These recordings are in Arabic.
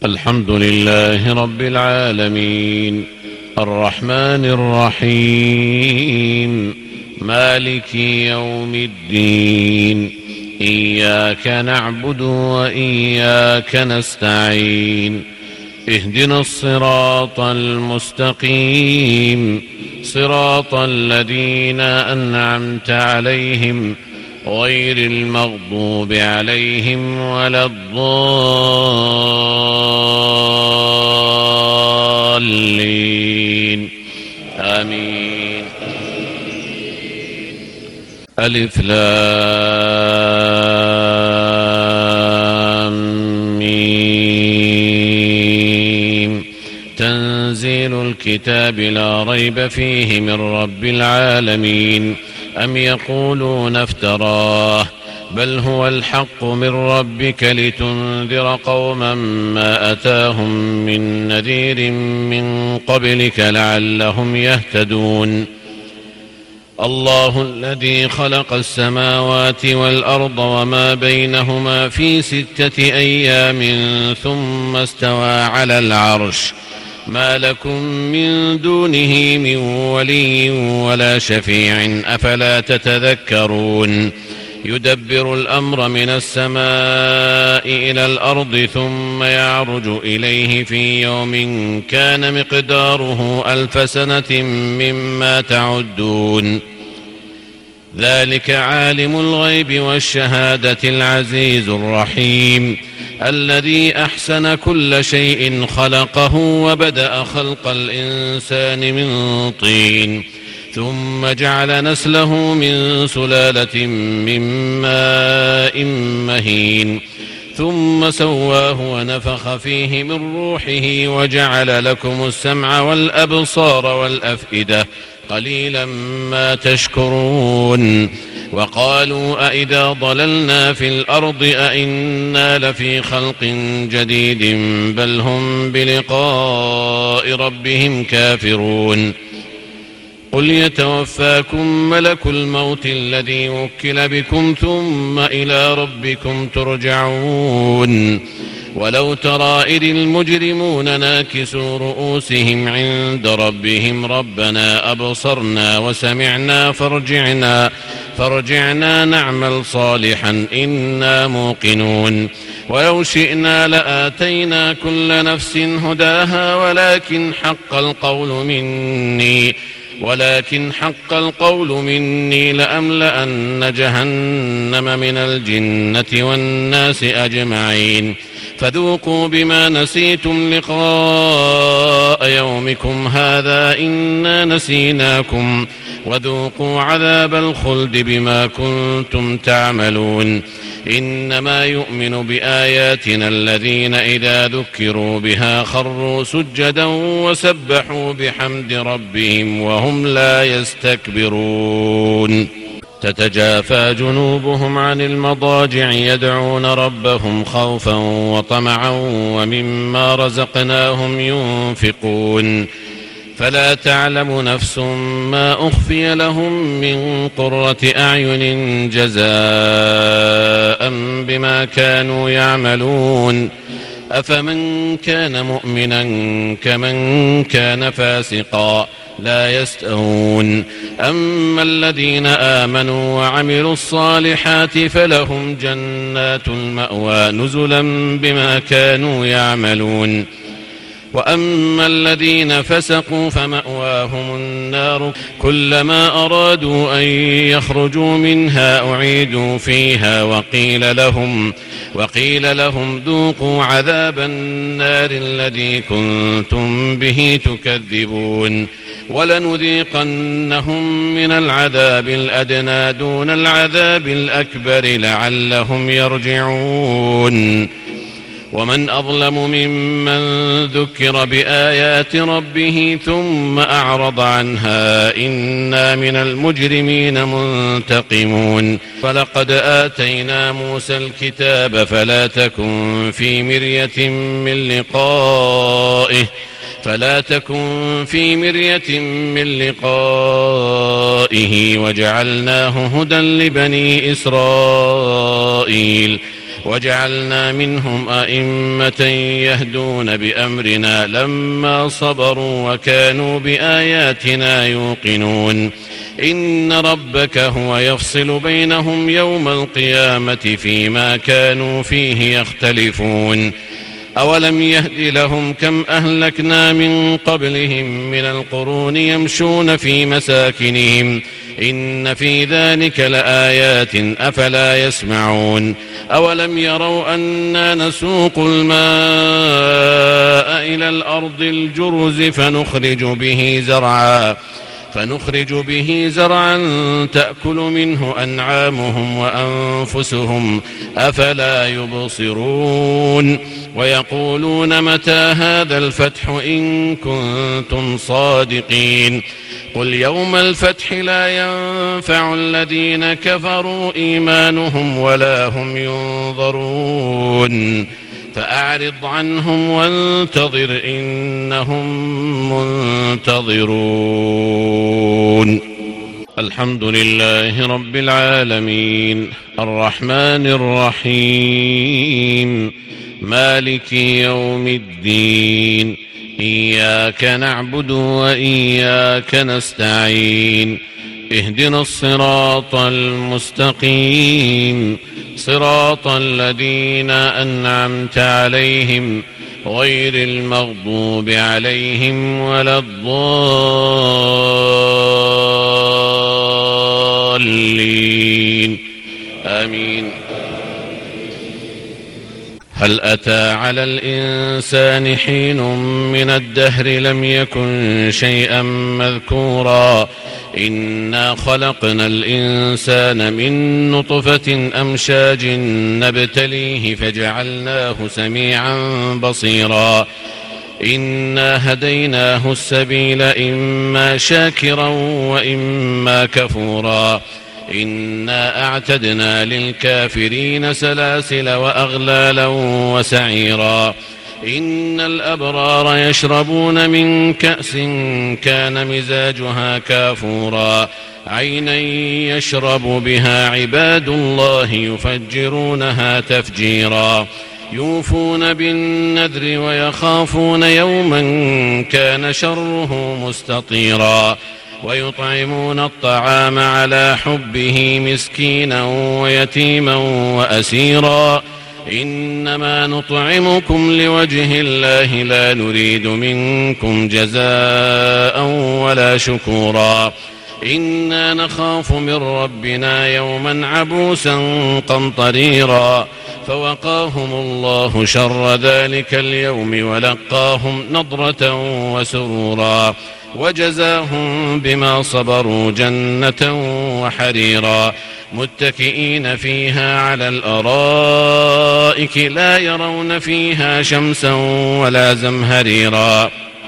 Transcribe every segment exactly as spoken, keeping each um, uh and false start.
الحمد لله رب العالمين الرحمن الرحيم مالك يوم الدين إياك نعبد وإياك نستعين اهدنا الصراط المستقيم صراط الذين أنعمت عليهم غير المغضوب عليهم ولا الضالين آمين. ألف لام ميم تنزيل الكتاب لا ريب فيه من رب العالمين. أم يقولون افتراه بل هو الحق من ربك لتنذر قوما ما أتاهم من نذير من قبلك لعلهم يهتدون. الله الذي خلق السماوات والأرض وما بينهما في ستة أيام ثم استوى على العرش ما لكم من دونه من ولي ولا شفيع أفلا تتذكرون. يدبر الأمر من السماء إلى الأرض ثم يعرج إليه في يوم كان مقداره ألف سنة مما تعدون. ذلك عالم الغيب والشهادة العزيز الرحيم الذي أحسن كل شيء خلقه وبدأ خلق الإنسان من طين ثم جعل نسله من سلالة من ماء مهين ثم سواه ونفخ فيه من روحه وجعل لكم السمع والأبصار والأفئدة قليلا ما تشكرون. وقالوا أئذا ضللنا في الأرض أئنا لفي خلق جديد بل هم بلقاء ربهم كافرون. قل يتوفاكم ملك الموت الذي وكل بكم ثم إلى ربكم ترجعون. ولو ترى إذ المجرمون ناكسوا رؤوسهم عند ربهم ربنا أبصرنا وسمعنا فارجعنا فارجعنا نعمل صالحا إنا موقنون. ولو شئنا لآتينا كل نفس هداها ولكن حق القول مني ولكن حق القول مني لأملأن جهنم من الجنة والناس أجمعين. فذوقوا بما نسيتم لقاء يومكم هذا إنا نسيناكم وذوقوا عذاب الخلد بما كنتم تعملون. إنما يؤمن بآياتنا الذين إذا ذكروا بها خروا سجدا وسبحوا بحمد ربهم وهم لا يستكبرون. تتجافى جنوبهم عن المضاجع يدعون ربهم خوفا وطمعا ومما رزقناهم ينفقون. فلا تعلم نفس ما أخفي لهم من قرة أعين جزاء بما كانوا يعملون. أفمن كان مؤمنا كمن كان فاسقا لا يستوون. أما الذين آمنوا وعملوا الصالحات فلهم جنات المأوى نزلا بما كانوا يعملون. وأما الذين فسقوا فمأواهم النار كلما أرادوا أن يخرجوا منها أعيدوا فيها وقيل لهم وقيل لهم ذوقوا عذاب النار الذي كنتم به تكذبون. ولنذيقنهم من العذاب الأدنى دون العذاب الأكبر لعلهم يرجعون. ومن أظلم ممن ذكر بآيات ربه ثم أعرض عنها إنا من المجرمين منتقمون. فلقد آتينا موسى الكتاب فلا تكن في مرية من لقائه فلا تكن في مرية من لقائه وجعلناه هدى لبني إسرائيل وجعلنا منهم أئمة يهدون بأمرنا لما صبروا وكانوا بآياتنا يوقنون إن ربك هو يفصل بينهم يوم القيامة فيما كانوا فيه يختلفون أولم يهد لهم كم أهلكنا من قبلهم من القرون يمشون في مساكنهم إن في ذلك لآيات أفلا يسمعون أولم يروا أنا نسوق الماء إلى الأرض الجرز فنخرج به زرعا فنخرج به زرعا تأكل منه أنعامهم وأنفسهم أفلا يبصرون ويقولون متى هذا الفتح إن كنتم صادقين قل يوم الفتح لا ينفع الذين كفروا إيمانهم ولا هم ينظرون فأعرض عنهم وانتظر إنهم منتظرون. الحمد لله رب العالمين الرحمن الرحيم مالك يوم الدين إياك نعبد وإياك نستعين اهدنا الصراط المستقيم صراط الذين أنعمت عليهم غير المغضوب عليهم ولا الضالين آمين. هل أتى على الإنسان حين من الدهر لم يكن شيئا مذكورا إنا خلقنا الإنسان من نطفة أمشاج نبتليه فجعلناه سميعا بصيرا إنا هديناه السبيل إما شاكرا وإما كفورا إنا أعتدنا للكافرين سلاسل وأغلالا وسعيرا إن الأبرار يشربون من كأس كان مزاجها كافورا عينا يشرب بها عباد الله يفجرونها تفجيرا يوفون بالنذر ويخافون يوما كان شره مستطيرا ويطعمون الطعام على حبه مسكينا ويتيما وأسيرا إنما نطعمكم لوجه الله لا نريد منكم جزاء ولا شكورا إنا نخاف من ربنا يوما عبوسا قمطريرا فوقاهم الله شر ذلك اليوم ولقاهم نضرة وسرورا وجزاهم بما صبروا جنة وحريرا متكئين فيها على الأرائك لا يرون فيها شمسا ولا زمهريرا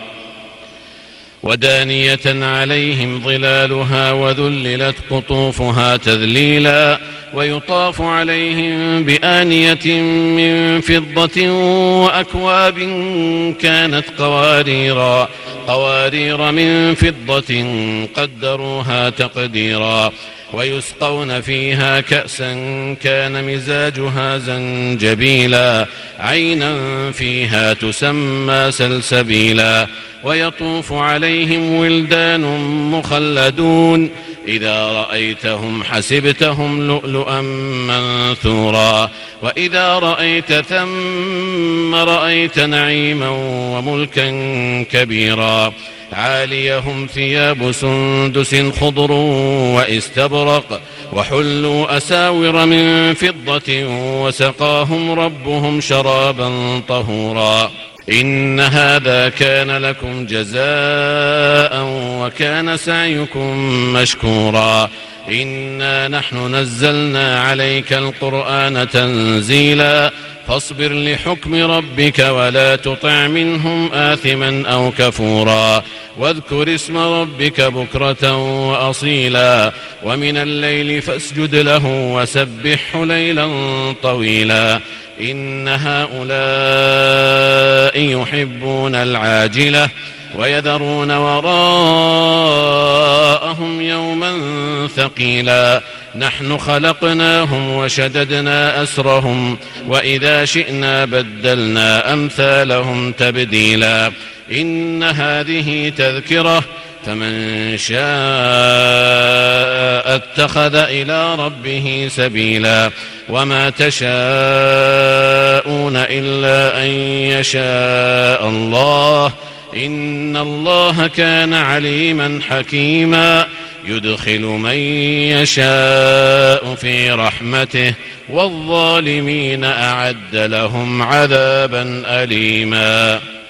ودانية عليهم ظلالها وذللت قطوفها تذليلا ويطاف عليهم بآنية من فضة وأكواب كانت قواريرا قوارير من فضة قدروها تقديرا ويسقون فيها كأسا كان مزاجها زنجبيلا عينا فيها تسمى سلسبيلا ويطوف عليهم ولدان مخلدون إذا رأيتهم حسبتهم لؤلؤا منثورا وإذا رأيت ثم رأيت نعيما وملكا كبيرا عاليهم ثياب سندس خضر واستبرق وحلوا أساور من فضة وسقاهم ربهم شرابا طهورا إن هذا كان لكم جزاء وكان سعيكم مشكورا إنا نحن نزلنا عليك القرآن تنزيلا فاصبر لحكم ربك ولا تطع منهم آثما أو كفورا واذكر اسم ربك بكرة وأصيلا ومن الليل فاسجد له وسبحه ليلا طويلا إن هؤلاء يحبون العاجلة ويذرون وراءهم يوما ثقيلا نحن خلقناهم وشددنا أسرهم وإذا شئنا بدلنا أمثالهم تبديلا إن هذه تذكرة فمن شاء اتخذ إلى ربه سبيلا وما تشاءون إلا أن يشاء الله إن الله كان عليما حكيما يدخل من يشاء في رحمته والظالمين أعد لهم عذابا أليما.